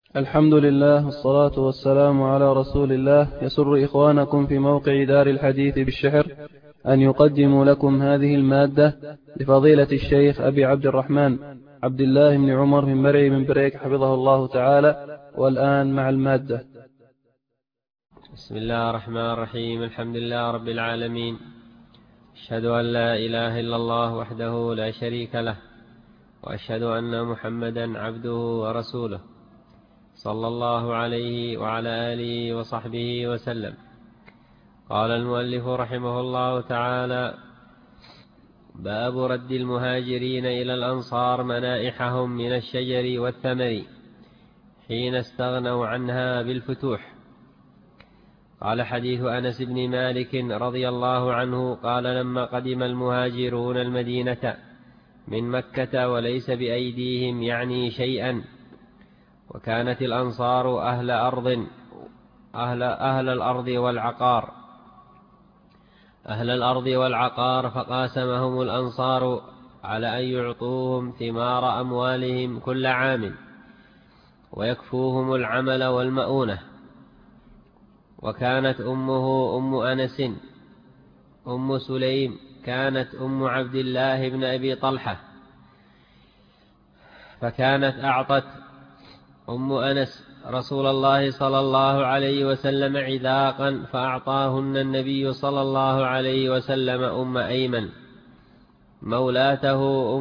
الحمد لله والصلاة والسلام على رسول الله. يسر إخوانكم في موقع دار الحديث بالشحر أن يقدموا لكم هذه المادة لفضيلة الشيخ أبي عبد الرحمن عبد الله بن عمر بن مرعي بن بريك حفظه الله تعالى. والآن مع المادة. بسم الله الرحمن الرحيم. الحمد لله رب العالمين، أشهد أن لا إله إلا الله وحده لا شريك له، وأشهد أن محمدا عبده ورسوله، صلى الله عليه وعلى آله وصحبه وسلم. قال المؤلف رحمه الله تعالى: باب رد المهاجرين إلى الأنصار منائحهم من الشجر والثمر حين استغنوا عنها بالفتوح. قال: حديث أنس بن مالك رضي الله عنه قال: لما قدم المهاجرون المدينة من مكة وليس بأيديهم يعني شيئا، وكانت الأنصار أهل الأرض والعقار، فقاسمهم الأنصار على أن يعطوهم ثمار أموالهم كل عام ويكفوهم العمل والمؤونة. وكانت أمه أم أنس أم سليم، كانت أم عبد الله بن أبي طلحة، فكانت أعطت أم أنس رسول الله صلى الله عليه وسلم عذاقا، فأعطاهن النبي صلى الله عليه وسلم أم أيمن مولاته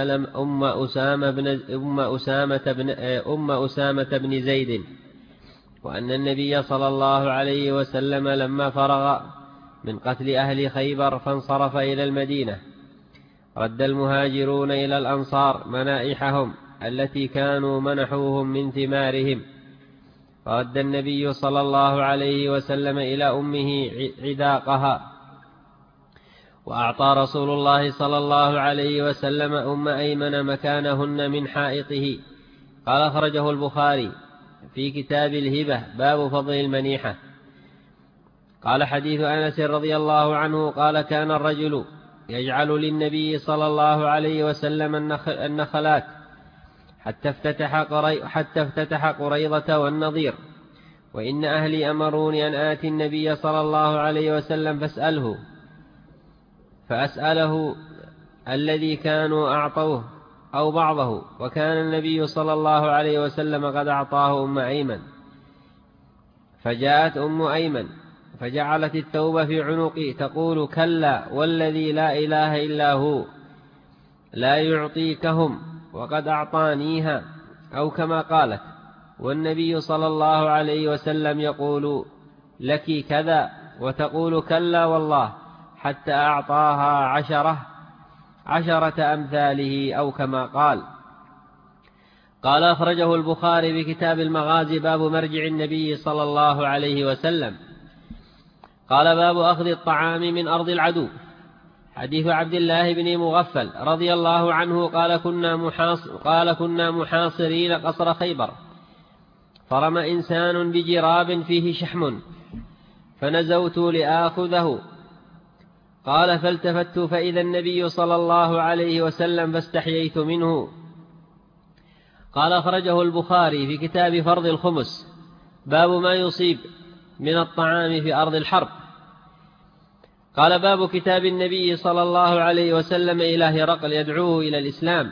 أم أسامة بن زيد. وأن النبي صلى الله عليه وسلم لما فرغ من قتل أهل خيبر فانصرف إلى المدينة، رد المهاجرون إلى الأنصار منائحهم التي كانوا منحوهم من ثمارهم، فرد النبي صلى الله عليه وسلم إلى أمه عذاقها، وأعطى رسول الله صلى الله عليه وسلم أم أيمن مكانهن من حائطه. قال: أخرجه البخاري في كتاب الهبة باب فضل المنيحة. قال: حديث أنس رضي الله عنه قال: كان الرجل يجعل للنبي صلى الله عليه وسلم النخلات حتى افتتح قريضة والنضير، وإن أهلي أمروني أن آتي النبي صلى الله عليه وسلم فأسأله الذي كانوا أعطوه أو بعضه، وكان النبي صلى الله عليه وسلم قد أعطاه أم أيمن. فجاءت أم أيمن فجعلت التوبة في عنقي تقول: كلا والذي لا إله إلا هو لا يعطيكهم وقد أعطانيها، أو كما قالت. والنبي صلى الله عليه وسلم يقول: لك كذا، وتقول: كلا والله، حتى أعطاها عشرة أمثاله، أو كما قال. قال: أخرجه البخاري بكتاب المغازي باب مرجع النبي صلى الله عليه وسلم. قال: باب أخذ الطعام من أرض العدو. حديث عبد الله بن مغفل رضي الله عنه قال: كنا محاصرين قصر خيبر، فرمى إنسان بجراب فيه شحم، فنزوت لآخذه. قال: فالتفت فإذا النبي صلى الله عليه وسلم فاستحييت منه. قال: أخرجه البخاري في كتاب فرض الخمس باب ما يصيب من الطعام في أرض الحرب. قال: باب كتاب النبي صلى الله عليه وسلم إلى هرقل يدعوه إلى الإسلام.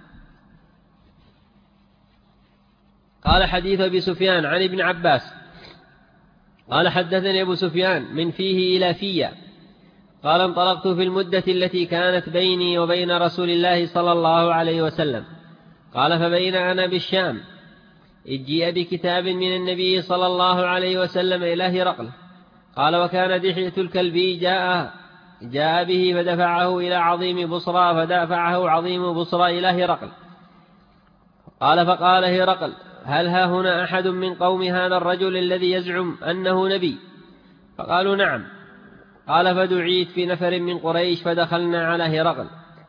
قال: حديث أبي سفيان عن ابن عباس قال: حدثني أبو سفيان من فيه إلى فيا. قال: انطلقت في المدة التي كانت بيني وبين رسول الله صلى الله عليه وسلم. قال: فبين أنا بالشام إذ جيء بكتاب من النبي صلى الله عليه وسلم إلى هرقل. قال: وكان دحية الكلبي جاء به فدفعه إلى عظيم بصرى، فدفعه عظيم بصرى إلى هرقل. قال: فقال هرقل: هل ها هنا أحد من قوم هذا الرجل الذي يزعم أنه نبي؟ فقالوا: نعم. قال: فدعيت في نفر من قريش، فدخلنا على هرقل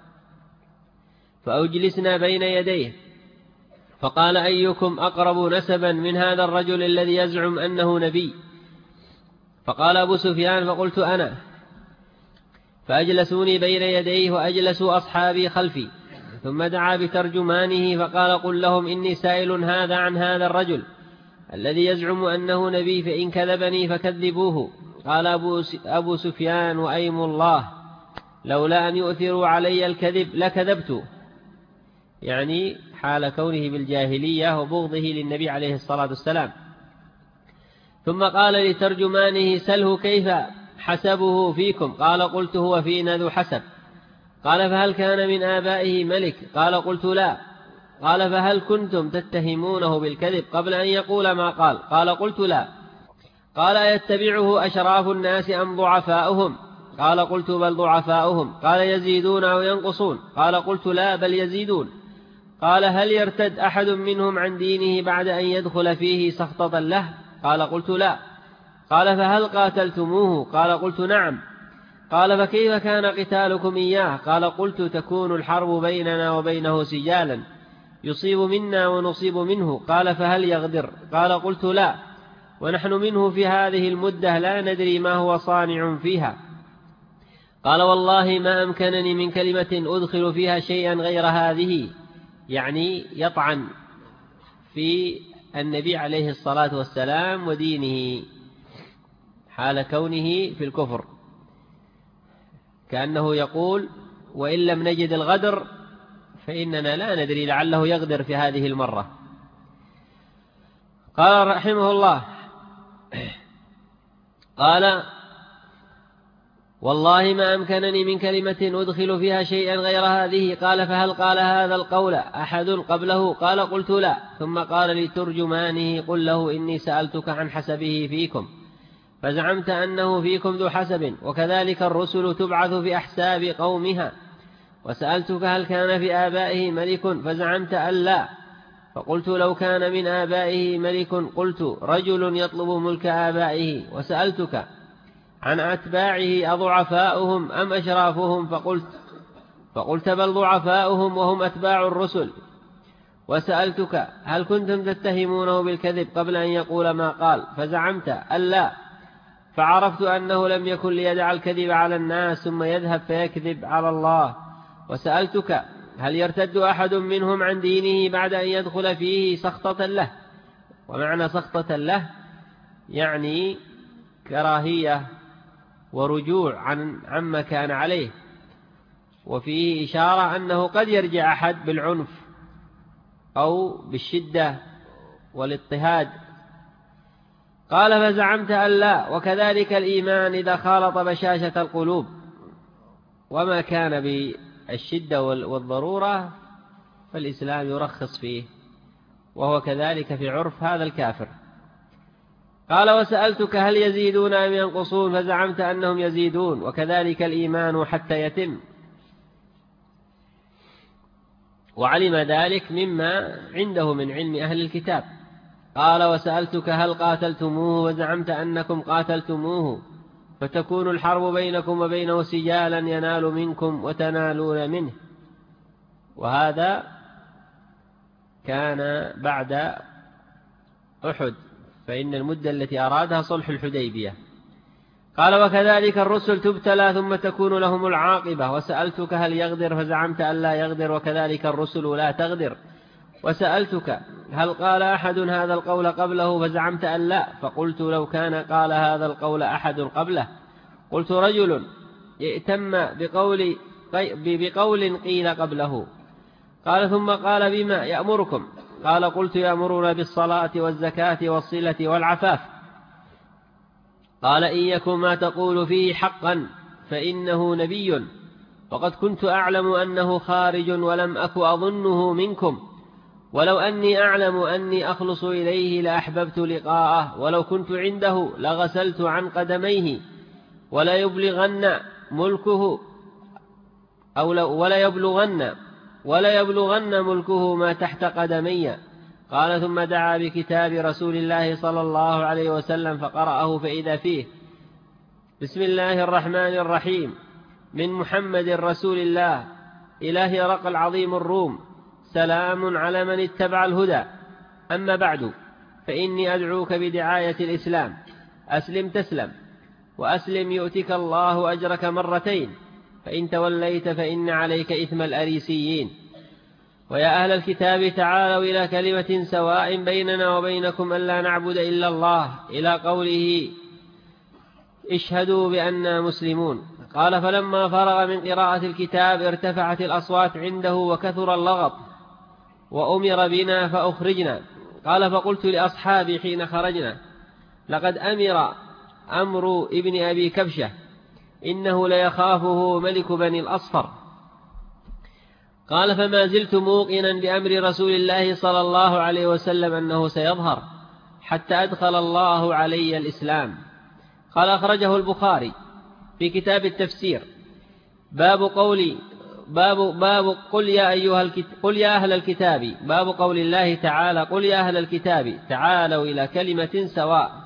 فأجلسنا بين يديه، فقال: أيكم أقرب نسبا من هذا الرجل الذي يزعم أنه نبي؟ فقال أبو سفيان: فقلت أنا. فأجلسوني بين يديه وأجلسوا أصحابي خلفي، ثم دعا بترجمانه فقال: قل لهم إني سائل هذا عن هذا الرجل، الذي يزعم أنه نبي، فإن كذبني فكذبوه. قال أبو سفيان وأيم الله لولا أن يؤثروا علي الكذب لكذبت، يعني حال كونه بالجاهلية وبغضه للنبي عليه الصلاة والسلام. ثم قال لترجمانه سله كيف حسبه فيكم؟ قال قلت هو فينا ذو حسب. قال فهل كان من آبائه ملك؟ قال قلت لا. قال فهل كنتم تتهمونه بالكذب قبل أن يقول ما قال؟ قال قلت لا. قال يتبعه أشراف الناس أم ضعفاؤهم؟ قال قلت بل ضعفاؤهم. قال يزيدون أو ينقصون؟ قال قلت لا بل يزيدون. قال هل يرتد أحد منهم عن دينه بعد أن يدخل فيه سخطة له؟ قال قلت لا. قال فهل قاتلتموه؟ قال قلت نعم. قال فكيف كان قتالكم إياه؟ قال قلت تكون الحرب بيننا وبينه سجالا يصيب منا ونصيب منه. قال فهل يغدر؟ قال قلت لا، ونحن منه في هذه المدة لا ندري ما هو صانع فيها. قال والله ما أمكنني من كلمة أدخل فيها شيئا غير هذه، يعني يطعن في النبي عليه الصلاة والسلام ودينه حال كونه في الكفر، كأنه يقول وإن لم نجد الغدر فإننا لا ندري لعله يغدر في هذه المرة. قال رحمه الله قال والله ما أمكنني من كلمة أدخل فيها شيئا غير هذه. قال فهل قال هذا القول أحد قبله؟ قال قلت لا. ثم قال لترجمانه قل له إني سألتك عن حسبه فيكم فزعمت أنه فيكم ذو حسب، وكذلك الرسل تبعث في أحساب قومها. وسألتك هل كان في آبائه ملك فزعمت أن لا، فقلت لو كان من آبائه ملك قلت رجل يطلب ملك آبائه. وسألتك عن أتباعه أضعفاؤهم أم أشرافهم؟ فقلت بل ضعفاؤهم وهم أتباع الرسل. وسألتك هل كنتم تتهمونه بالكذب قبل أن يقول ما قال؟ فزعمت أن لا، فعرفت أنه لم يكن ليدع الكذب على الناس ثم يذهب فيكذب على الله. وسألتك هل يرتد أحد منهم عن دينه بعد أن يدخل فيه سخطة له؟ ومعنى سخطة له يعني كراهية ورجوع عما كان عليه، وفيه إشارة أنه قد يرجع أحد بالعنف أو بالشدة والاضطهاد. قال فزعمت أن لا، وكذلك الإيمان إذا خالط بشاشة القلوب، وما كان بالشدة والضرورة فالإسلام يرخص فيه، وهو كذلك في عرف هذا الكافر. قال وسألتك هل يزيدون أم ينقصون؟ فزعمت أنهم يزيدون، وكذلك الإيمان حتى يتم، وعلم ذلك مما عنده من علم أهل الكتاب. قال وسألتك هل قاتلتموه؟ وزعمت أنكم قاتلتموه فتكون الحرب بينكم وبينه سجالا ينال منكم وتنالون منه. وهذا كان بعد أحد، فإن المدة التي أرادها صلح الحديبية. قال وكذلك الرسل تبتلى ثم تكون لهم العاقبة. وسألتك هل يغدر؟ فزعمت أن لا يغدر، وكذلك الرسل لا تغدر. وسألتك هل قال أحد هذا القول قبله؟ فزعمت أن لا، فقلت لو كان قال هذا القول أحد قبله قلت رجل ائتم بقول قيل قبله. قال ثم قال بما يأمركم؟ قال قلت يأمرون بالصلاة والزكاة والصلة والعفاف. قال إن يكن ما تقول فيه حقا فإنه نبي، وقد كنت أعلم أنه خارج ولم أك أظنه منكم، ولو أني أعلم أني أخلص إليه لأحببت لقاءه، ولو كنت عنده لغسلت عن قدميه، ولا يبلغن ملكه ما تحت قدمي. قال ثم دعا بكتاب رسول الله صلى الله عليه وسلم فقرأه، فإذا فيه بسم الله الرحمن الرحيم من محمد رسول الله إلى هرقل عظيم الروم، سلام على من اتبع الهدى، أما بعد فإني أدعوك بدعاية الإسلام، أسلم تسلم، وأسلم يؤتك الله أجرك مرتين، فإن توليت فإن عليك إثم الأريسيين. ويا أهل الكتاب تعالوا إلى كلمة سواء بيننا وبينكم ألا نعبد إلا الله إلى قوله اشهدوا بأننا مسلمون. قال فلما فرغ من قراءة الكتاب ارتفعت الأصوات عنده وكثر اللغط وأمر بنا فأخرجنا. قال فقلت لأصحابي حين خرجنا لقد أمر ابن أبي كبشة إنه ليخافه ملك بني الأصفر. قال فما زلت موقنا بأمر رسول الله صلى الله عليه وسلم أنه سيظهر حتى أدخل الله علي الإسلام. قال أخرجه البخاري في كتاب التفسير باب قل يا أهل الكتاب باب قول الله تعالى قل يا أهل الكتاب تعالوا إلى كلمة سواء.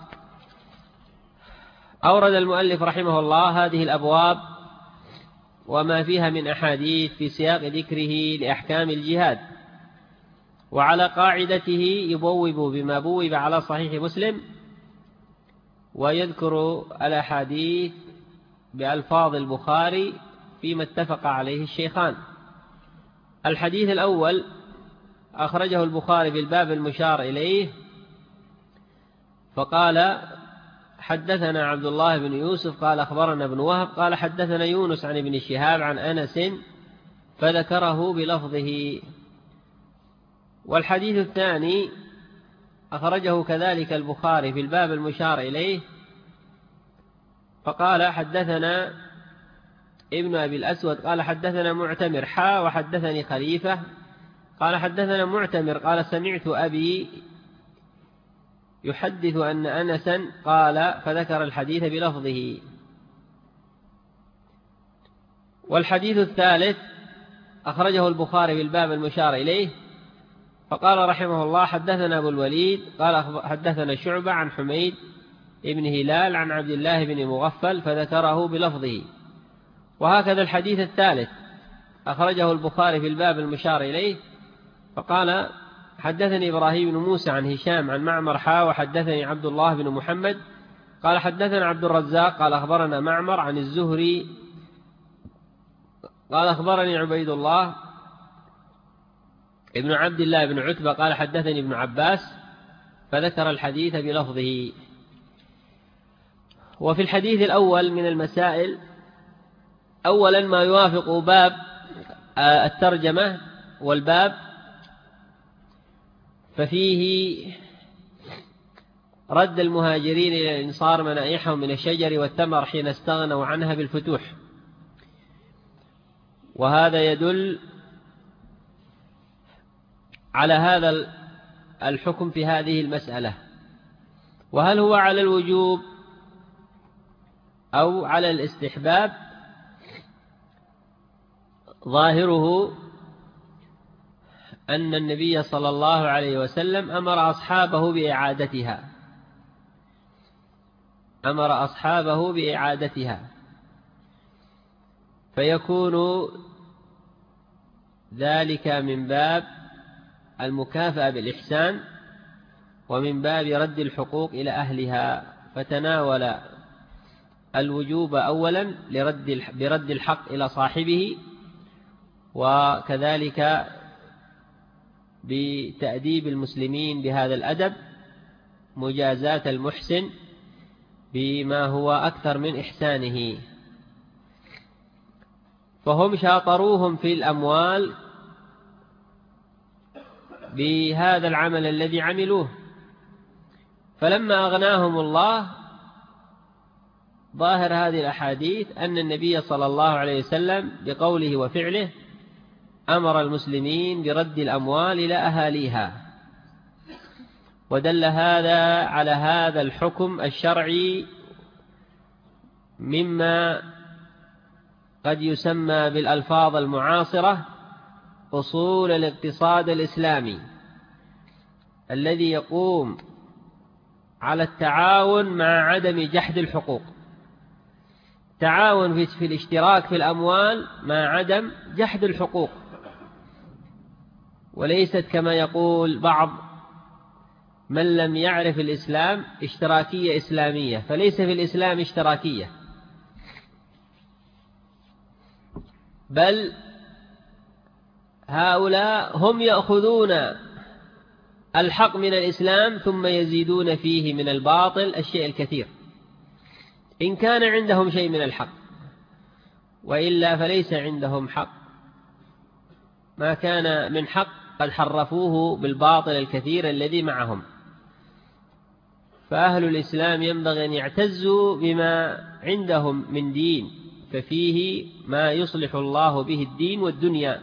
أورد المؤلف رحمه الله هذه الأبواب وما فيها من أحاديث في سياق ذكره لأحكام الجهاد، وعلى قاعدته يبوب بما بوب على صحيح مسلم ويذكر الأحاديث بألفاظ البخاري فيما اتفق عليه الشيخان. الحديث الأول أخرجه البخاري في الباب المشار إليه فقال حدثنا عبد الله بن يوسف قال أخبرنا ابن وهب قال حدثنا يونس عن ابن شهاب عن أنس فذكره بلفظه. والحديث الثاني أخرجه كذلك البخاري في الباب المشار إليه فقال حدثنا ابن أبي الأسود قال حدثنا معتمر وحدثني خليفة قال حدثنا معتمر قال سمعت أبي يحدث أن أنسا قال فذكر الحديث بلفظه. والحديث الثالث أخرجه البخاري في الباب المشار إليه فقال رحمه الله حدثنا أبو الوليد قال حدثنا شعبة عن حميد ابن هلال عن عبد الله بن مغفل فذكره بلفظه. وهكذا الحديث الثالث أخرجه البخاري في الباب المشار إليه فقال حدثني إبراهيم بن موسى عن هشام عن معمر وحدثني عبد الله بن محمد قال حدثنا عبد الرزاق قال أخبرنا معمر عن الزهري قال أخبرني عبيد الله ابن عبد الله بن عتبة قال حدثني ابن عباس فذكر الحديث بلفظه. وفي الحديث الأول من المسائل أولا ما يوافق باب الترجمة والباب ففيه رد المهاجرين إلى الإنصار منائحهم من الشجر والتمر حين استغنوا عنها بالفتوح، وهذا يدل على هذا الحكم في هذه المسألة. وهل هو على الوجوب أو على الاستحباب؟ ظاهره أن النبي صلى الله عليه وسلم أمر أصحابه بإعادتها فيكون ذلك من باب المكافأة بالإحسان ومن باب رد الحقوق إلى أهلها، فتناول الوجوب أولا برد الحق إلى صاحبه، وكذلك بتأديب المسلمين بهذا الأدب مجازاة المحسن بما هو أكثر من إحسانه. فهم شاطروهم في الأموال بهذا العمل الذي عملوه، فلما أغناهم الله ظاهر هذه الأحاديث أن النبي صلى الله عليه وسلم بقوله وفعله أمر المسلمين برد الأموال إلى أهاليها، ودل هذا على هذا الحكم الشرعي مما قد يسمى بالألفاظ المعاصرة أصول الاقتصاد الإسلامي، الذي يقوم على التعاون مع عدم جحد الحقوق، تعاون في الاشتراك في الأموال مع عدم جحد الحقوق، وليست كما يقول بعض من لم يعرف الإسلام اشتراكية إسلامية، فليس في الإسلام اشتراكية، بل هؤلاء هم يأخذون الحق من الإسلام ثم يزيدون فيه من الباطل الشيء الكثير إن كان عندهم شيء من الحق، وإلا فليس عندهم حق. ما كان من حق قد حرفوه بالباطل الكثير الذي معهم. فأهل الإسلام ينبغي أن يعتزوا بما عندهم من دين، ففيه ما يصلح الله به الدين والدنيا.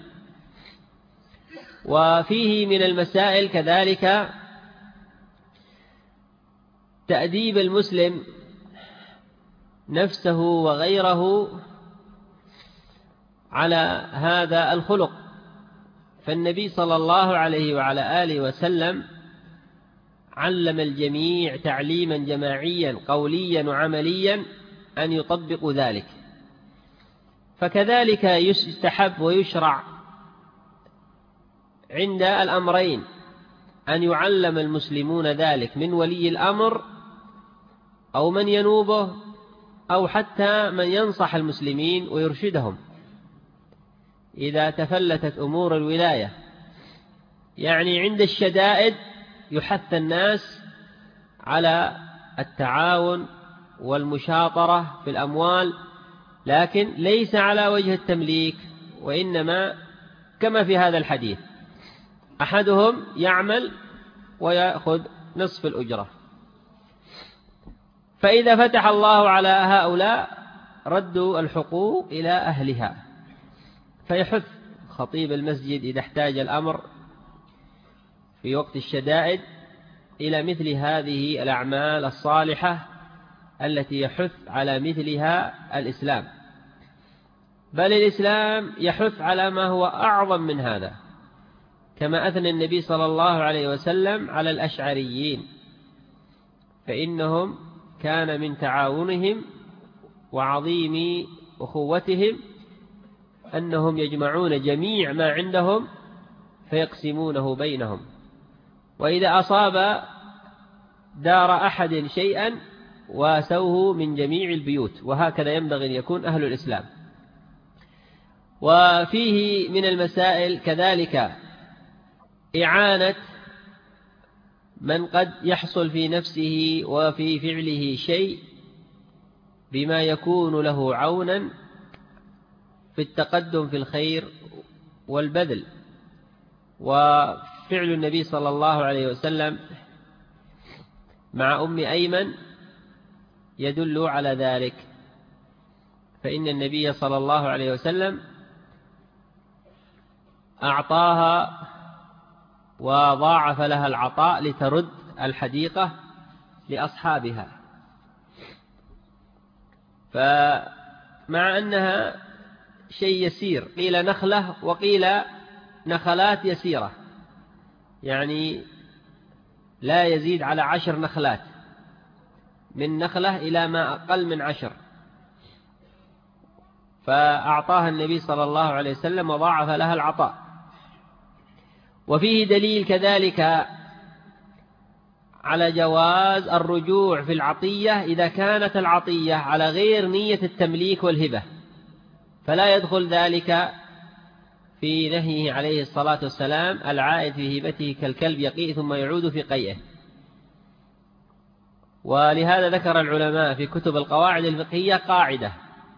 وفيه من المسائل كذلك تأديب المسلم نفسه وغيره على هذا الخلق. فالنبي صلى الله عليه وعلى آله وسلم علم الجميع تعليما جماعيا قوليا وعمليا أن يطبقوا ذلك. فكذلك يستحب ويشرع عند الأمرين أن يعلم المسلمون ذلك من ولي الأمر أو من ينوبه أو حتى من ينصح المسلمين ويرشدهم إذا تفلتت أمور الولاية. يعني عند الشدائد يحث الناس على التعاون والمشاطرة في الأموال، لكن ليس على وجه التمليك، وإنما كما في هذا الحديث أحدهم يعمل ويأخذ نصف الأجرة. فإذا فتح الله على هؤلاء ردوا الحقوق إلى أهلها. فيحث خطيب المسجد إذا احتاج الأمر في وقت الشدائد إلى مثل هذه الأعمال الصالحة التي يحث على مثلها الإسلام. بل الإسلام يحث على ما هو أعظم من هذا، كما أثنى النبي صلى الله عليه وسلم على الأشعريين، فإنهم كان من تعاونهم وعظيم أخوتهم أنهم يجمعون جميع ما عندهم فيقسمونه بينهم، وإذا أصاب دار أحد شيئا واسوه من جميع البيوت. وهكذا ينبغي أن يكون أهل الإسلام. وفيه من المسائل كذلك إعانة من قد يحصل في نفسه وفي فعله شيء بما يكون له عونا في التقدم في الخير والبذل. وفعل النبي صلى الله عليه وسلم مع أم أيمن يدل على ذلك، فإن النبي صلى الله عليه وسلم أعطاها وضاعف لها العطاء لترد الحديقة لأصحابها. فمع أنها شيء يسير، قيل نخلة وقيل نخلات يسيرة، يعني لا يزيد على 10 نخلات، من نخلة إلى ما أقل من 10. فأعطاها النبي صلى الله عليه وسلم وضاعف لها العطاء. وفيه دليل كذلك على جواز الرجوع في العطية إذا كانت العطية على غير نية التمليك والهبة، فلا يدخل ذلك في نهيه عليه الصلاة والسلام العائد في هبته كالكلب يقيء ثم يعود في قيئه. ولهذا ذكر العلماء في كتب القواعد الفقهية قاعدة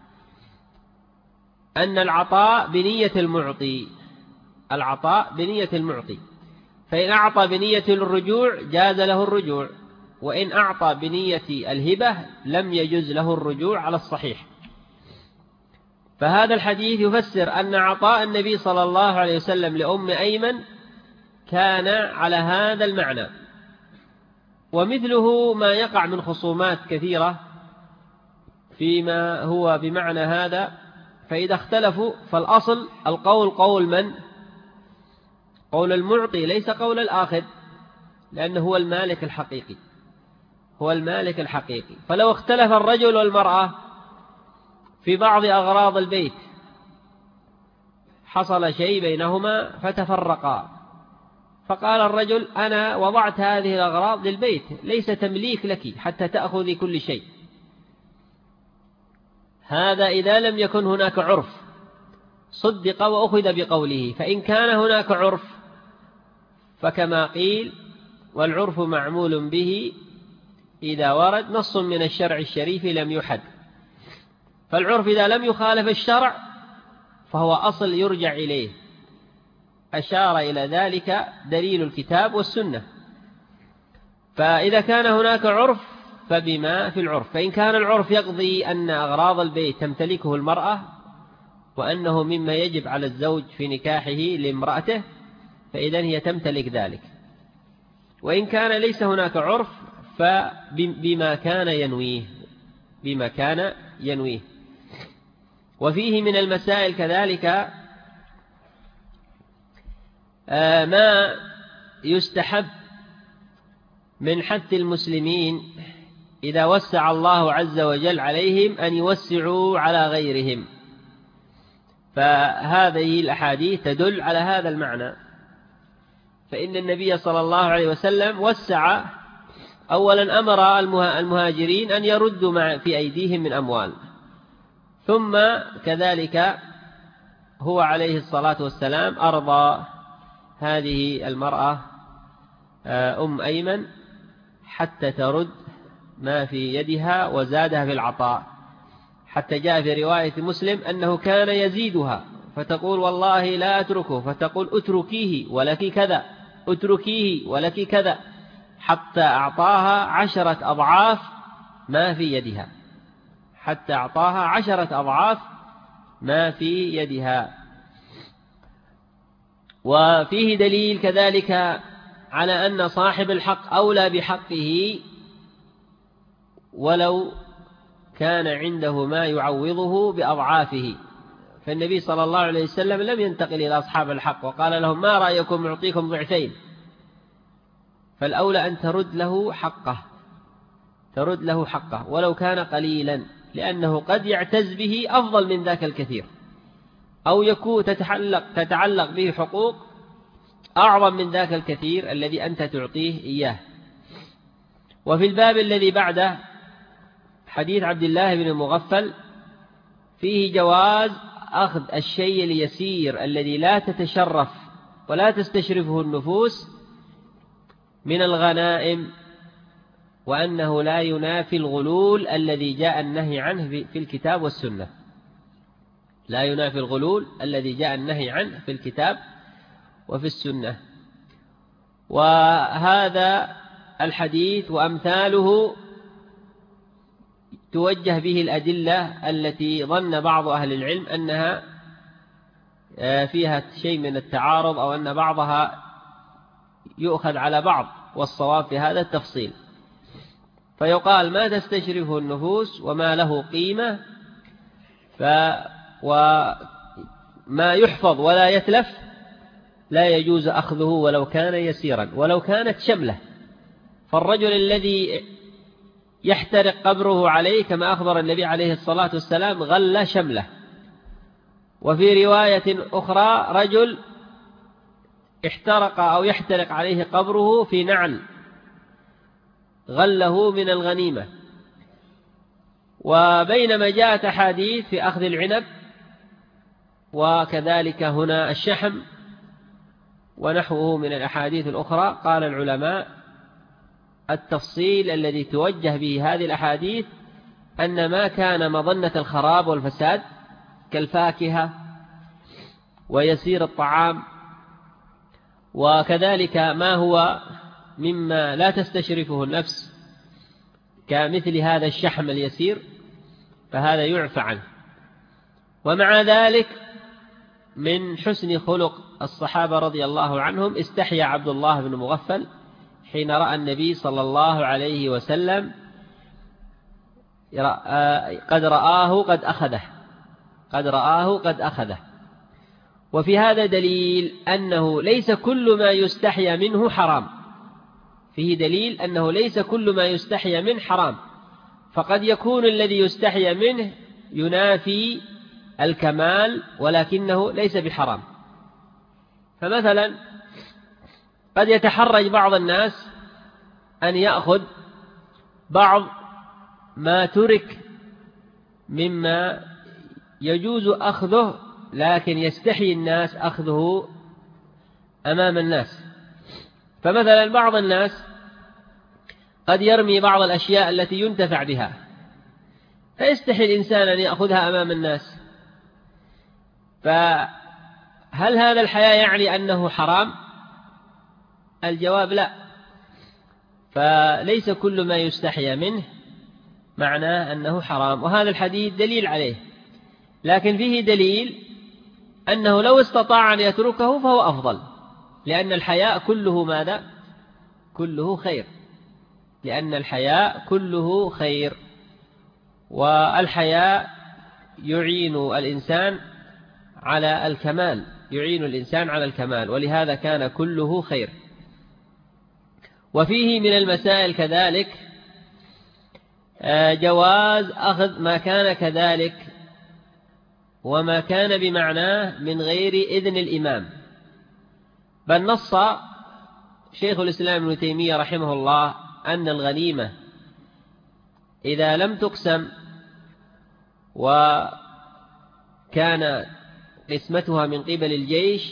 أن العطاء بنية المعطي، العطاء بنية المعطي، فإن أعطى بنية الرجوع جاز له الرجوع، وإن أعطى بنية الهبة لم يجز له الرجوع على الصحيح. فهذا الحديث يفسر أن عطاء النبي صلى الله عليه وسلم لأم أيمن كان على هذا المعنى. ومثله ما يقع من خصومات كثيرة فيما هو بمعنى هذا، فإذا اختلفوا فالأصل القول قول من؟ قول المعطي ليس قول الآخذ، لأنه هو المالك الحقيقي، هو المالك الحقيقي. فلو اختلف الرجل والمرأة في بعض أغراض البيت، حصل شيء بينهما فتفرقا، فقال الرجل أنا وضعت هذه الأغراض للبيت ليس تمليك لك حتى تأخذي كل شيء. هذا إذا لم يكن هناك عرف صدق وأخذ بقوله. فإن كان هناك عرف فكما قيل: والعرف معمول به إذا ورد نص من الشرع الشريف لم يحد. فالعرف إذا لم يخالف الشرع فهو أصل يرجع إليه، أشار إلى ذلك دليل الكتاب والسنة. فإذا كان هناك عرف فبما في العرف. فإن كان العرف يقضي أن أغراض البيت تمتلكه المرأة وأنه مما يجب على الزوج في نكاحه لامرأته فإذن هي تمتلك ذلك. وإن كان ليس هناك عرف فبما كان ينويه. وفيه من المسائل كذلك ما يستحب من حث المسلمين إذا وسع الله عز وجل عليهم أن يوسعوا على غيرهم. فهذه الأحاديث تدل على هذا المعنى. فإن النبي صلى الله عليه وسلم وسع، أولا أمر المهاجرين أن يردوا ما في أيديهم من أموال، ثم كذلك هو عليه الصلاة والسلام أرضى هذه المرأة أم أيمن حتى ترد ما في يدها وزادها في العطاء، حتى جاء في رواية مسلم أنه كان يزيدها فتقول: والله لا أتركه، فتقول: أتركيه ولك كذا، أتركيه ولك كذا، حتى أعطاها 10 أضعاف ما في يدها، حتى أعطاها 10 أضعاف ما في يدها. وفيه دليل كذلك على أن صاحب الحق أولى بحقه ولو كان عنده ما يعوضه بأضعافه. فالنبي صلى الله عليه وسلم لم ينتقل إلى أصحاب الحق وقال لهم: ما رأيكم أعطيكم ضعفين؟ فالأولى أن ترد له حقه ولو كان قليلا، لأنه قد يعتز به أفضل من ذاك الكثير، أو يكون تتعلق به حقوق أعظم من ذاك الكثير الذي أنت تعطيه إياه. وفي الباب الذي بعده حديث عبد الله بن المغفل فيه جواز أخذ الشيء اليسير الذي لا تتشرف ولا تستشرفه النفوس من الغنائم، وأنه لا ينافي الغلول الذي جاء النهي عنه في الكتاب والسنة، لا ينافي الغلول الذي جاء النهي عنه في الكتاب وفي السنة. وهذا الحديث وأمثاله توجه به الأدلة التي ظن بعض أهل العلم أنها فيها شيء من التعارض أو أن بعضها يؤخذ على بعض، والصواب في هذا التفصيل. فيقال: ما تستشرفه النفوس وما له قيمة وما يحفظ ولا يتلف لا يجوز أخذه ولو كان يسيرا ولو كانت شملة. فالرجل الذي يحترق قبره عليه كما أخبر النبي عليه الصلاة والسلام غل شمله. وفي رواية أخرى رجل احترق أو يحترق عليه قبره في نعل غله من الغنيمة. وبينما جاءت أحاديث في أخذ العنب وكذلك هنا الشحم ونحوه من الأحاديث الأخرى، قال العلماء التفصيل الذي توجه به هذه الأحاديث أن ما كان مظنة الخراب والفساد كالفاكهة ويسير الطعام، وكذلك ما هو مما لا تستشرفه النفس كمثل هذا الشحم اليسير، فهذا يعفى عنه. ومع ذلك من حسن خلق الصحابة رضي الله عنهم استحيا عبد الله بن مغفل حين رأى النبي صلى الله عليه وسلم قد رآه قد أخذه. وفي هذا دليل أنه ليس كل ما يستحيا منه حرام، فيه دليل أنه ليس كل ما يستحيا منه حرام، فقد يكون الذي يستحيا منه ينافي الكمال ولكنه ليس بحرام. فمثلا قد يتحرج بعض الناس أن يأخذ بعض ما ترك مما يجوز أخذه لكن يستحي الناس أخذه أمام الناس. فمثلا بعض الناس قد يرمي بعض الأشياء التي ينتفع بها، فيستحي الإنسان أن يأخذها أمام الناس. فهل هذا الحياء يعني أنه حرام؟ الجواب لا. فليس كل ما يستحيا منه معناه أنه حرام، وهذا الحديث دليل عليه. لكن فيه دليل أنه لو استطاع أن يتركه فهو أفضل، لأن الحياء كله ماذا؟ كله خير، لأن الحياء كله خير، والحياء يعين الإنسان على الكمال، يعين الإنسان على الكمال، ولهذا كان كله خير. وفيه من المسائل كذلك جواز أخذ ما كان كذلك وما كان بمعناه من غير إذن الإمام. بل نص شيخ الإسلام ابن تيمية رحمه الله أن الغنيمة إذا لم تقسم وكان قسمتها من قبل الجيش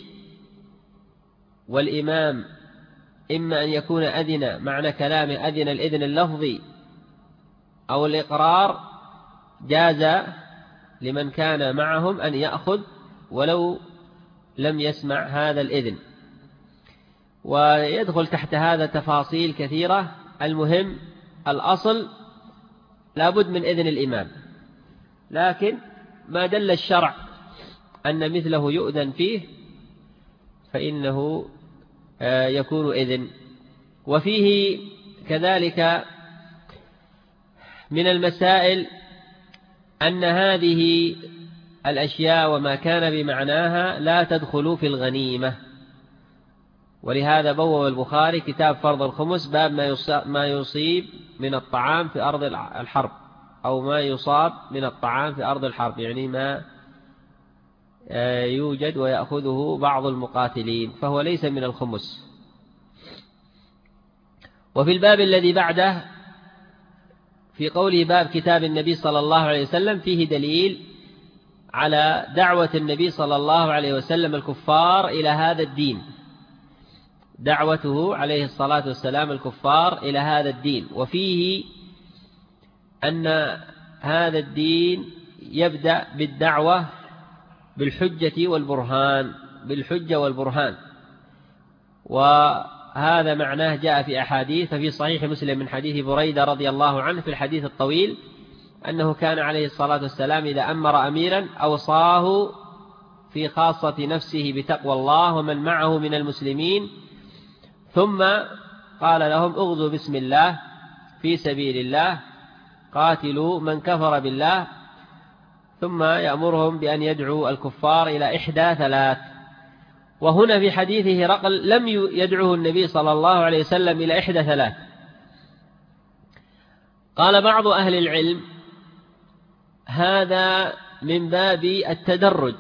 والإمام إما أن يكون أذن، معنى كلامه أذن الإذن اللفظي أو الإقرار، جاز لمن كان معهم أن يأخذ ولو لم يسمع هذا الإذن. ويدخل تحت هذا تفاصيل كثيرة. المهم الأصل لابد من إذن الإمام، لكن ما دل الشرع أن مثله يؤذن فيه فإنه يكون إذن. وفيه كذلك من المسائل أن هذه الأشياء وما كان بمعناها لا تدخل في الغنيمة، ولهذا بوّب البخاري كتاب فرض الخمس باب ما يصيب من الطعام في أرض الحرب، أو ما يصاب من الطعام في أرض الحرب، يعني ما يوجد ويأخذه بعض المقاتلين، فهو ليس من الخمس. وفي الباب الذي بعده في قوله باب كتاب النبي صلى الله عليه وسلم فيه دليل على دعوة النبي صلى الله عليه وسلم الكفار إلى هذا الدين، دعوته عليه الصلاة والسلام الكفار إلى هذا الدين. وفيه أن هذا الدين يبدأ بالدعوة بالحجة والبرهان، بالحجة والبرهان، وهذا معناه جاء في أحاديث. ففي صحيح مسلم من حديث بريدة رضي الله عنه في الحديث الطويل أنه كان عليه الصلاة والسلام إذا أمر أميرا أوصاه في خاصة نفسه بتقوى الله ومن معه من المسلمين، ثم قال لهم اغزوا بسم الله في سبيل الله، قاتلوا من كفر بالله، ثم يأمرهم بأن يدعوا الكفار إلى إحدى ثلاث. وهنا في حديثه هرقل لم يدعوه النبي صلى الله عليه وسلم إلى إحدى ثلاث. قال بعض أهل العلم هذا من باب التدرج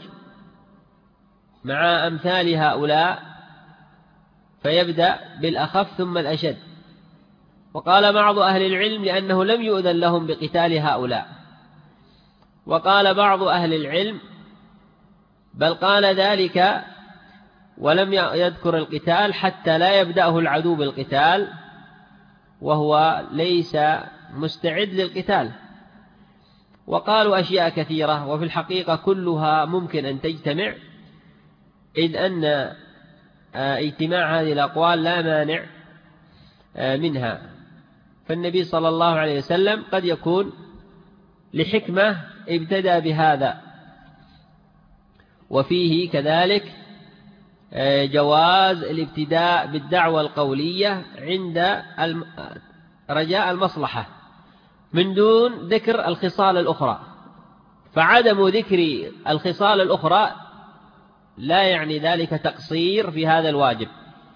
مع أمثال هؤلاء، فيبدأ بالأخف ثم الأشد. وقال بعض أهل العلم لأنه لم يؤذن لهم بقتال هؤلاء. وقال بعض أهل العلم بل قال ذلك ولم يذكر القتال حتى لا يبدأه العدو بالقتال وهو ليس مستعد للقتال. وقالوا أشياء كثيرة، وفي الحقيقة كلها ممكن أن تجتمع، إذ أن اجتماع هذه الأقوال لا مانع منها. فالنبي صلى الله عليه وسلم قد يكون لحكمة ابتدأ بهذا. وفيه كذلك جواز الابتداء بالدعوة القولية عند رجاء المصلحة من دون ذكر الخصال الأخرى. فعدم ذكر الخصال الأخرى لا يعني ذلك تقصير في هذا الواجب،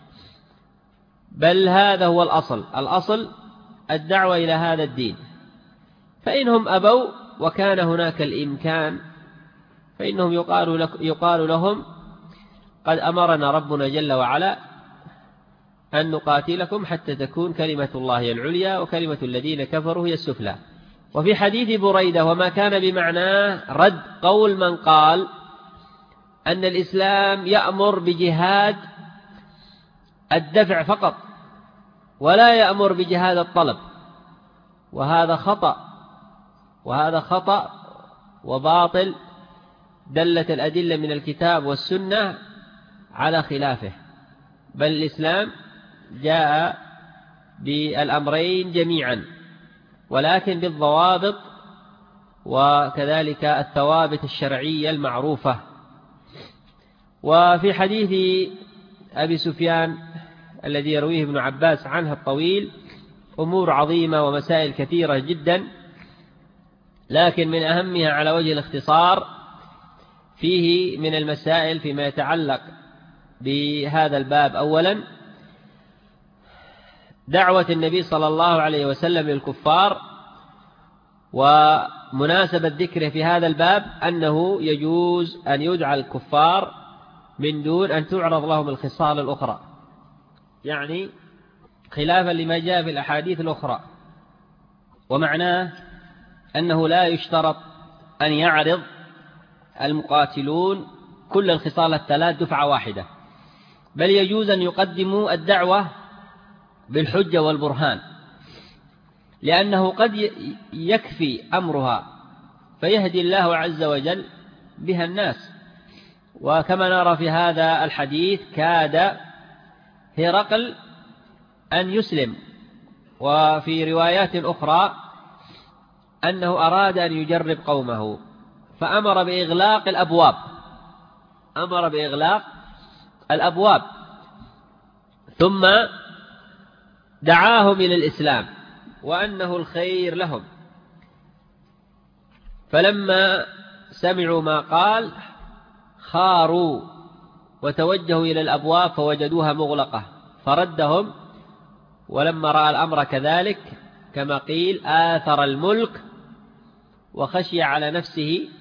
بل هذا هو الأصل. الأصل الدعوة إلى هذا الدين، فإنهم أبوا وكان هناك الإمكان فإنهم يقال لهم قد أمرنا ربنا جل وعلا أن نقاتلكم حتى تكون كلمة الله العليا وكلمة الذين كفروا هي السفلى. وفي حديث بريدة وما كان بمعناه رد قول من قال أن الإسلام يأمر بجهاد الدفع فقط ولا يأمر بجهاد الطلب، وهذا خطأ وباطل، دلت الأدلة من الكتاب والسنة على خلافه، بل الإسلام جاء بالأمرين جميعا، ولكن بالضوابط وكذلك الثوابت الشرعية المعروفة. وفي حديث أبي سفيان الذي يرويه ابن عباس عنه الطويل أمور عظيمة ومسائل كثيرة جدا، لكن من أهمها على وجه الاختصار فيه من المسائل فيما يتعلق بهذا الباب: أولا دعوة النبي صلى الله عليه وسلم للكفار، ومناسبة ذكره في هذا الباب أنه يجوز أن يدعى الكفار من دون أن تعرض لهم الخصال الأخرى، يعني خلافا لما جاء في الأحاديث الأخرى، ومعناه أنه لا يشترط أن يعرض المقاتلون كل الخصال الثلاث دفعة واحدة، بل يجوز أن يقدموا الدعوة بالحجة والبرهان، لأنه قد يكفي أمرها فيهدي الله عز وجل بها الناس. وكما نرى في هذا الحديث كاد هرقل أن يسلم، وفي روايات أخرى أنه أراد أن يجرب قومه فأمر بإغلاق الأبواب، ثم دعاهم إلى الإسلام وأنه الخير لهم، فلما سمعوا ما قال خاروا وتوجهوا إلى الأبواب فوجدوها مغلقة فردهم، ولما رأى الأمر كذلك كما قيل آثر الملك وخشي على نفسه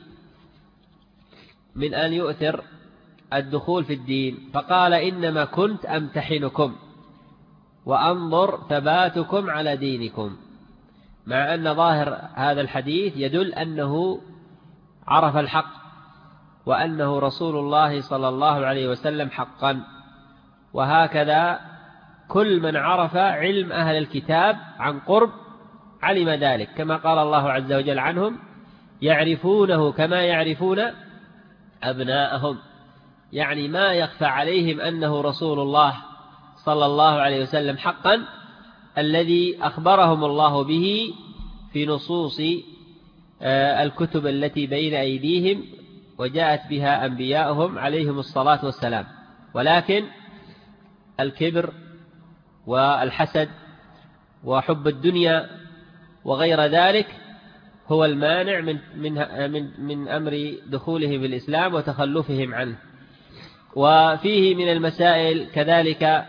من أن يؤثر الدخول في الدين، فقال إنما كنت أمتحنكم وأنظر ثباتكم على دينكم، مع أن ظاهر هذا الحديث يدل أنه عرف الحق وأنه رسول الله صلى الله عليه وسلم حقا. وهكذا كل من عرف علم أهل الكتاب عن قرب علم ذلك، كما قال الله عز وجل عنهم يعرفونه كما يعرفون أبناءهم، يعني ما يخفى عليهم أنه رسول الله صلى الله عليه وسلم حقا الذي أخبرهم الله به في نصوص الكتب التي بين أيديهم وجاءت بها أنبياؤهم عليهم الصلاة والسلام. ولكن الكبر والحسد وحب الدنيا وغير ذلك هو المانع من أمر دخولهم في الإسلام وتخلفهم عنه. وفيه من المسائل كذلك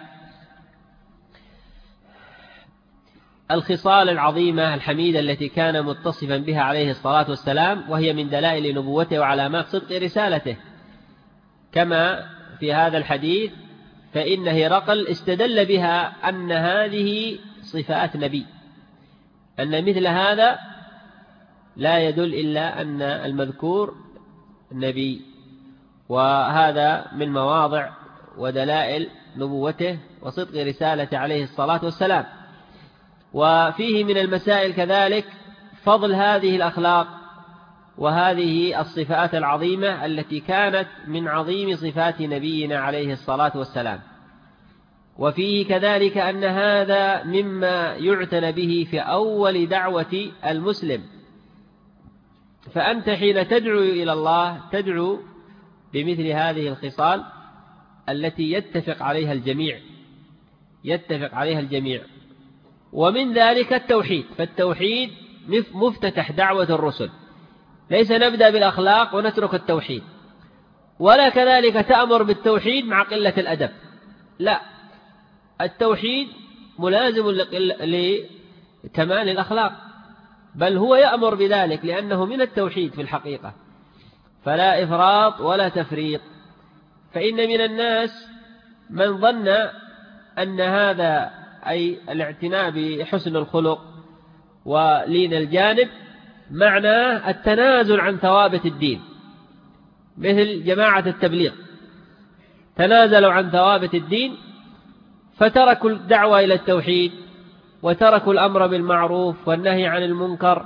الخصال العظيمة الحميدة التي كان متصفا بها عليه الصلاة والسلام، وهي من دلائل نبوته وعلامات صدق رسالته، كما في هذا الحديث فإن هرقل استدل بها أن هذه صفات نبي، أن مثل هذا لا يدل إلا أن المذكور نبي، وهذا من مواضع ودلائل نبوته وصدق رسالته عليه الصلاة والسلام. وفيه من المسائل كذلك فضل هذه الأخلاق وهذه الصفات العظيمة التي كانت من عظيم صفات نبينا عليه الصلاة والسلام. وفيه كذلك أن هذا مما يعتنى به في أول دعوة المسلم، فأنت حين تدعو إلى الله تدعو بمثل هذه الخصال التي يتفق عليها الجميع، ومن ذلك التوحيد، فالتوحيد مفتتح دعوة الرسل، ليس نبدأ بالأخلاق ونترك التوحيد، ولا كذلك تأمر بالتوحيد مع قلة الأدب، لا، التوحيد ملازم لكمال الأخلاق، بل هو يأمر بذلك لأنه من التوحيد في الحقيقة، فلا إفراط ولا تفريط. فإن من الناس من ظن أن هذا أي الاعتناء بحسن الخلق ولين الجانب معناه التنازل عن ثوابت الدين، مثل جماعة التبليغ، تنازلوا عن ثوابت الدين فتركوا الدعوة إلى التوحيد وتركوا الأمر بالمعروف والنهي عن المنكر،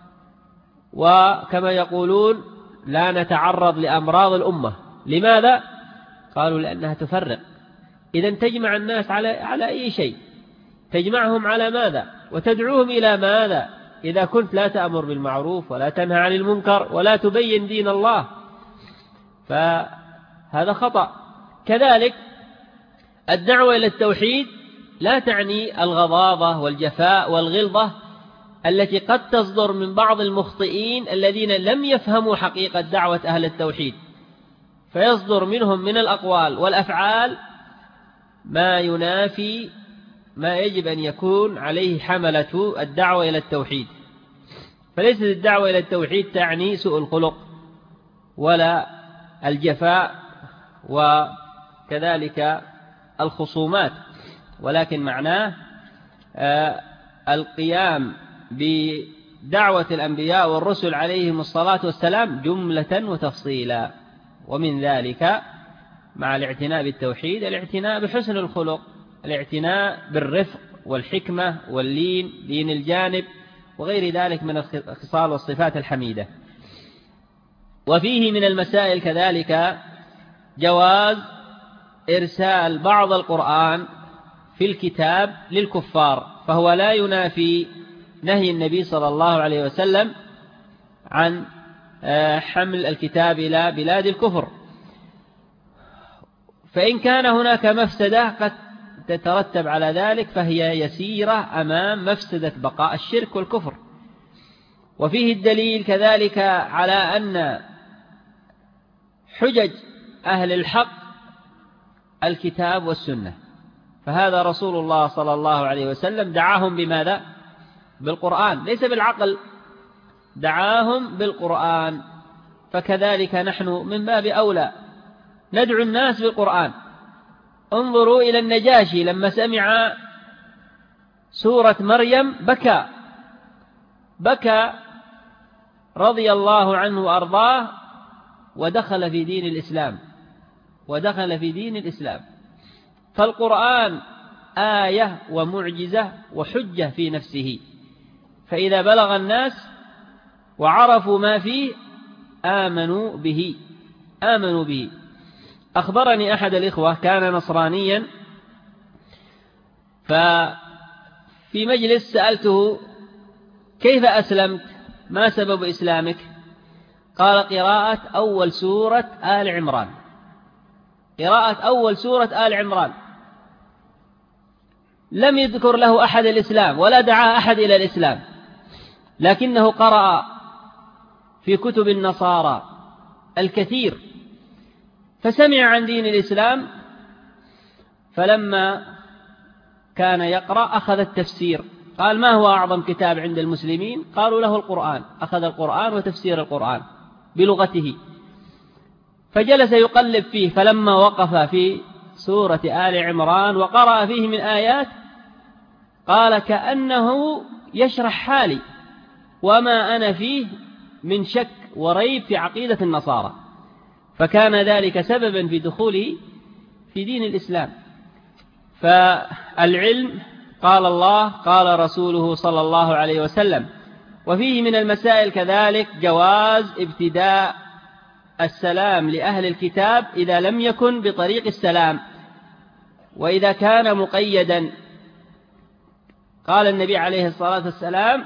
وكما يقولون لا نتعرض لأمراض الأمة. لماذا؟ قالوا لأنها تفرق. إذن تجمع الناس على أي شيء؟ تجمعهم على ماذا؟ وتدعوهم إلى ماذا إذا كنت لا تأمر بالمعروف ولا تنهى عن المنكر ولا تبين دين الله؟ فهذا خطأ. كذلك الدعوة إلى التوحيد لا تعني الغضاضة والجفاء والغلظة التي قد تصدر من بعض المخطئين الذين لم يفهموا حقيقة دعوة أهل التوحيد، فيصدر منهم من الأقوال والأفعال ما ينافي ما يجب أن يكون عليه حملة الدعوة إلى التوحيد. فليست الدعوة إلى التوحيد تعني سوء الخلق ولا الجفاء وكذلك الخصومات، ولكن معناه القيام بدعوة الأنبياء والرسل عليهم الصلاة والسلام جملة وتفصيلا. ومن ذلك مع الاعتناء بالتوحيد الاعتناء بحسن الخلق، الاعتناء بالرفق والحكمة واللين، لين الجانب، وغير ذلك من الخصال والصفات الحميدة. وفيه من المسائل كذلك جواز إرسال بعض القرآن في الكتاب للكفار، فهو لا ينافي نهي النبي صلى الله عليه وسلم عن حمل الكتاب إلى بلاد الكفر. فإن كان هناك مفسدة قد تترتب على ذلك فهي يسيرة أمام مفسدة بقاء الشرك والكفر. وفيه الدليل كذلك على أن حجج أهل الحق الكتاب والسنة، فهذا رسول الله صلى الله عليه وسلم دعاهم بماذا؟ بالقرآن، ليس بالعقل، دعاهم بالقرآن. فكذلك نحن من باب أولى ندعو الناس بالقرآن. انظروا إلى النجاشي لما سمع سورة مريم بكى رضي الله عنه وأرضاه ودخل في دين الإسلام. فالقرآن آية ومعجزة وحجة في نفسه، فإذا بلغ الناس وعرفوا ما فيه آمنوا به. أخبرني أحد الإخوة كان نصرانيا، ففي مجلس سألته كيف أسلمت؟ ما سبب إسلامك؟ قال قراءة أول سورة آل عمران. لم يذكر له أحد الإسلام ولا دعا أحد إلى الإسلام، لكنه قرأ في كتب النصارى الكثير فسمع عن دين الإسلام، فلما كان يقرأ أخذ التفسير. قال ما هو أعظم كتاب عند المسلمين؟ قالوا له القرآن. أخذ القرآن وتفسير القرآن بلغته، فجلس يقلب فيه، فلما وقف في سورة آل عمران وقرأ فيه من آيات قال كأنه يشرح حالي وما أنا فيه من شك وريب في عقيدة النصارى، فكان ذلك سببا في دخوله في دين الإسلام. فالعلم قال الله قال رسوله صلى الله عليه وسلم. وفيه من المسائل كذلك جواز ابتداء السلام لأهل الكتاب إذا لم يكن بطريق السلام، وإذا كان مقيدا. قال النبي عليه الصلاة والسلام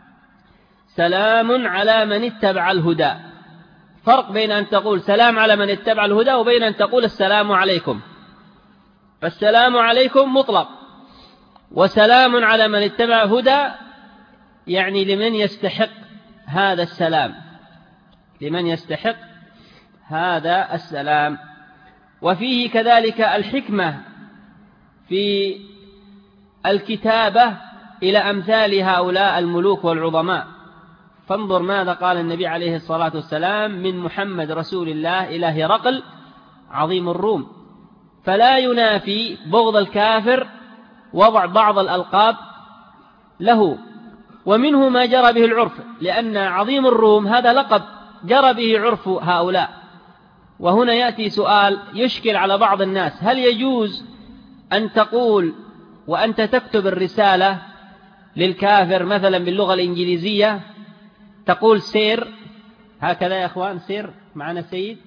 سلام على من اتبع الهدى. فرق بين أن تقول سلام على من اتبع الهدى وبين أن تقول السلام عليكم. فالسلام عليكم مطلق، وسلام على من اتبع الهدى يعني لمن يستحق هذا السلام. وفيه كذلك الحكمة في الكتابة إلى أمثال هؤلاء الملوك والعظماء. فانظر ماذا قال النبي عليه الصلاة والسلام من محمد رسول الله إلى هرقل عظيم الروم. فلا ينافي بغض الكافر وضع بعض الألقاب له، ومنه ما جرى به العرف، لأن عظيم الروم هذا لقب جرى به عرف هؤلاء، وهنا يأتي سؤال يشكل على بعض الناس: هل يجوز أن تقول وأنت تكتب الرسالة للكافر مثلا باللغة الإنجليزية، تقول سير، هكذا يا أخوان، سير معنا سيد،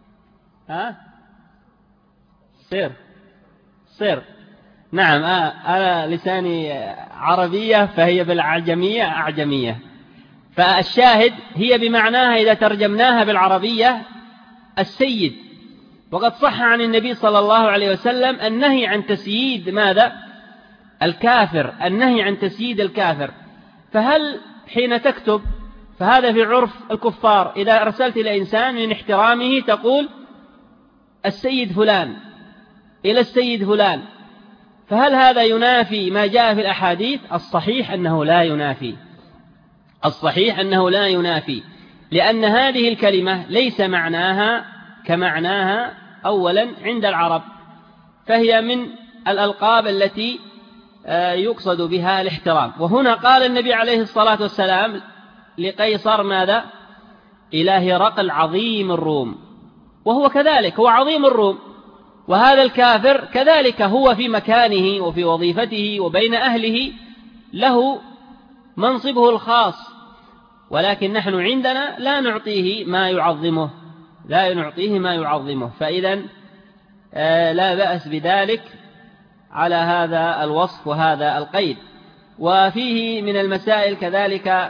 سير، نعم، أنا لساني عربية فهي بالعجمية أعجمية، فالشاهد هي بمعناها إذا ترجمناها بالعربية السيد. وقد صح عن النبي صلى الله عليه وسلم النهي عن تسييد ماذا؟ الكافر، النهي عن تسييد الكافر. فهل حين تكتب، فهذا في عرف الكفار، إذا أرسلت إلى إنسان من احترامه تقول السيد فلان إلى السيد فلان، فهل هذا ينافي ما جاء في الأحاديث؟ الصحيح أنه لا ينافي، الصحيح أنه لا ينافي، لأن هذه الكلمة ليس معناها كمعناها أولا عند العرب، فهي من الألقاب التي يقصد بها الاحترام. وهنا قال النبي عليه الصلاة والسلام لقيصر ماذا؟ إله هرقل عظيم الروم، وهو كذلك، هو عظيم الروم، وهذا الكافر كذلك هو في مكانه وفي وظيفته وبين أهله له منصبه الخاص، ولكن نحن عندنا لا نعطيه ما يعظمه، لا نعطيه ما يعظمه. فإذا لا بأس بذلك على هذا الوصف وهذا القيد. وفيه من المسائل كذلك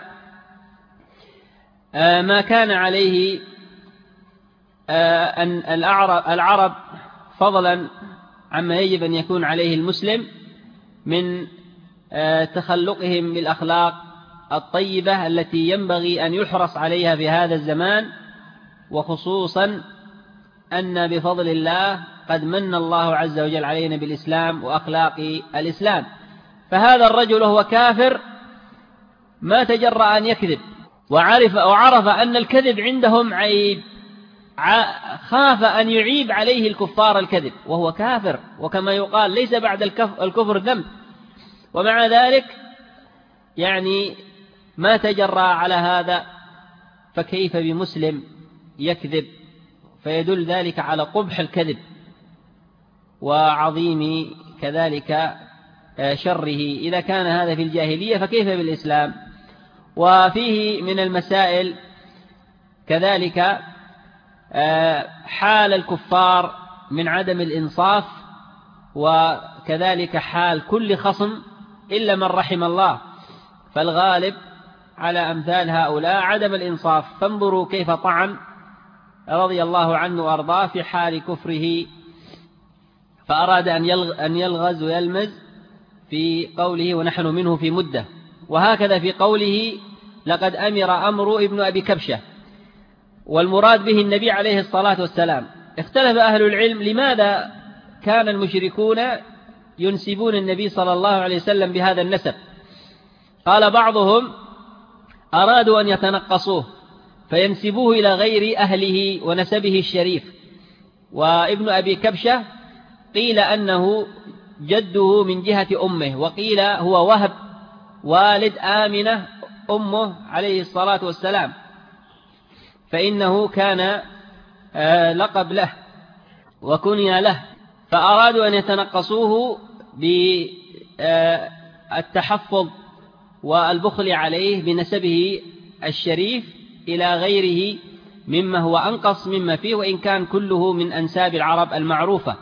ما كان عليه أن العرب فضلا عما يجب أن يكون عليه المسلم من تخلقهم بالأخلاق الطيبة التي ينبغي أن يحرص عليها في هذا الزمان، وخصوصا أن بفضل الله قد من الله عز وجل علينا بالإسلام وأخلاق الإسلام. فهذا الرجل وهو كافر ما تجرأ أن يكذب، وعرف أن الكذب عندهم عيب، خاف أن يعيب عليه الكفار الكذب وهو كافر، وكما يقال ليس بعد الكفر ذنب، ومع ذلك يعني ما تجرأ على هذا، فكيف بمسلم يكذب؟ فيدل ذلك على قبح الكذب وعظيم كذلك شره. إذا كان هذا في الجاهلية فكيف بالإسلام؟ وفيه من المسائل كذلك حال الكفار من عدم الإنصاف، وكذلك حال كل خصم إلا من رحم الله، فالغالب على أمثال هؤلاء عدم الإنصاف. فانظروا كيف طعن رضي الله عنه وأرضاه في حال كفره، فأراد أن يلغز ويلمز في قوله ونحن منه في مدة، وهكذا في قوله لقد أمر أمر ابن أبي كبشة، والمراد به النبي عليه الصلاة والسلام. اختلف أهل العلم لماذا كان المشركون ينسبون النبي صلى الله عليه وسلم بهذا النسب. قال بعضهم أرادوا أن يتنقصوه فينسبوه إلى غير أهله ونسبه الشريف، وابن أبي كبشة قيل أنه جده من جهة أمه، وقيل هو وهب والد آمنة أمه عليه الصلاة والسلام، فإنه كان لقب له وكني له، فأرادوا أن يتنقصوه بالتحفظ والبخل عليه بنسبه الشريف إلى غيره مما هو أنقص مما فيه، وإن كان كله من أنساب العرب المعروفة.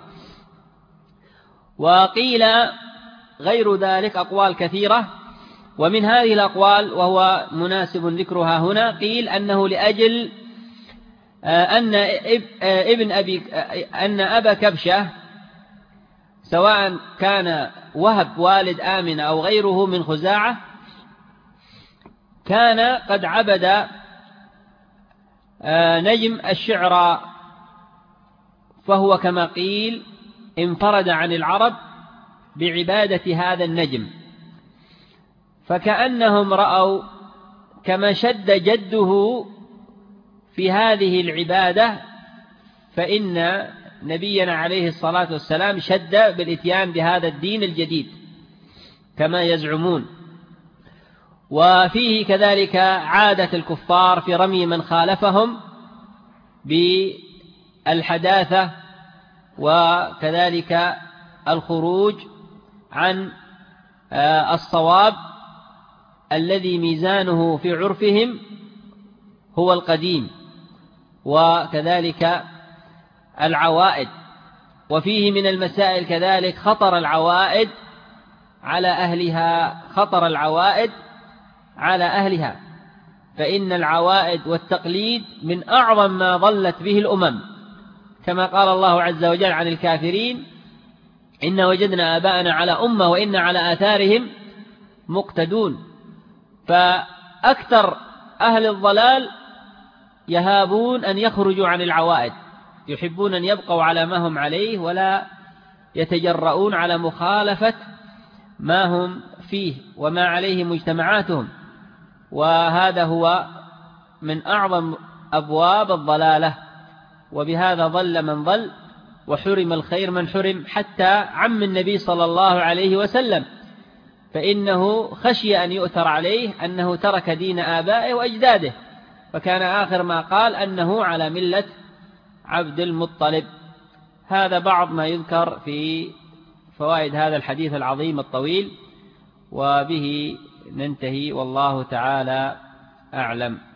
وقيل غير ذلك أقوال كثيرة، ومن هذه الأقوال وهو مناسب ذكرها هنا، قيل أنه لأجل أن أبا كبشة سواء كان وهب والد آمنة أو غيره من خزاعة كان قد عبد نجم الشعراء، فهو كما قيل انفرد عن العرب بعبادة هذا النجم، فكأنهم رأوا كما شد جده في هذه العبادة، فإن نبينا عليه الصلاة والسلام شد بالإتيان بهذا الدين الجديد كما يزعمون. وفيه كذلك عادة الكفار في رمي من خالفهم الحداثة وكذلك الخروج عن الصواب الذي ميزانه في عرفهم هو القديم، وكذلك العوائد. وفيه من المسائل كذلك خطر العوائد على أهلها، فإن العوائد والتقليد من أعظم ما ضلت به الأمم، كما قال الله عز وجل عن الكافرين: إن وجدنا آباءنا على أمة وإن على آثارهم مقتدون. فأكثر أهل الضلال يهابون أن يخرجوا عن العوائد، يحبون أن يبقوا على ما هم عليه ولا يتجرؤون على مخالفة ما هم فيه وما عليه مجتمعاتهم، وهذا هو من أعظم أبواب الضلالة. وبهذا ضل من ضل وحرم الخير من حرم، حتى عم النبي صلى الله عليه وسلم، فإنه خشي أن يؤثر عليه أنه ترك دين آبائه وأجداده، فكان آخر ما قال أنه على ملة عبد المطلب. هذا بعض ما يذكر في فوائد هذا الحديث العظيم الطويل، وبه ننتهي، والله تعالى أعلم.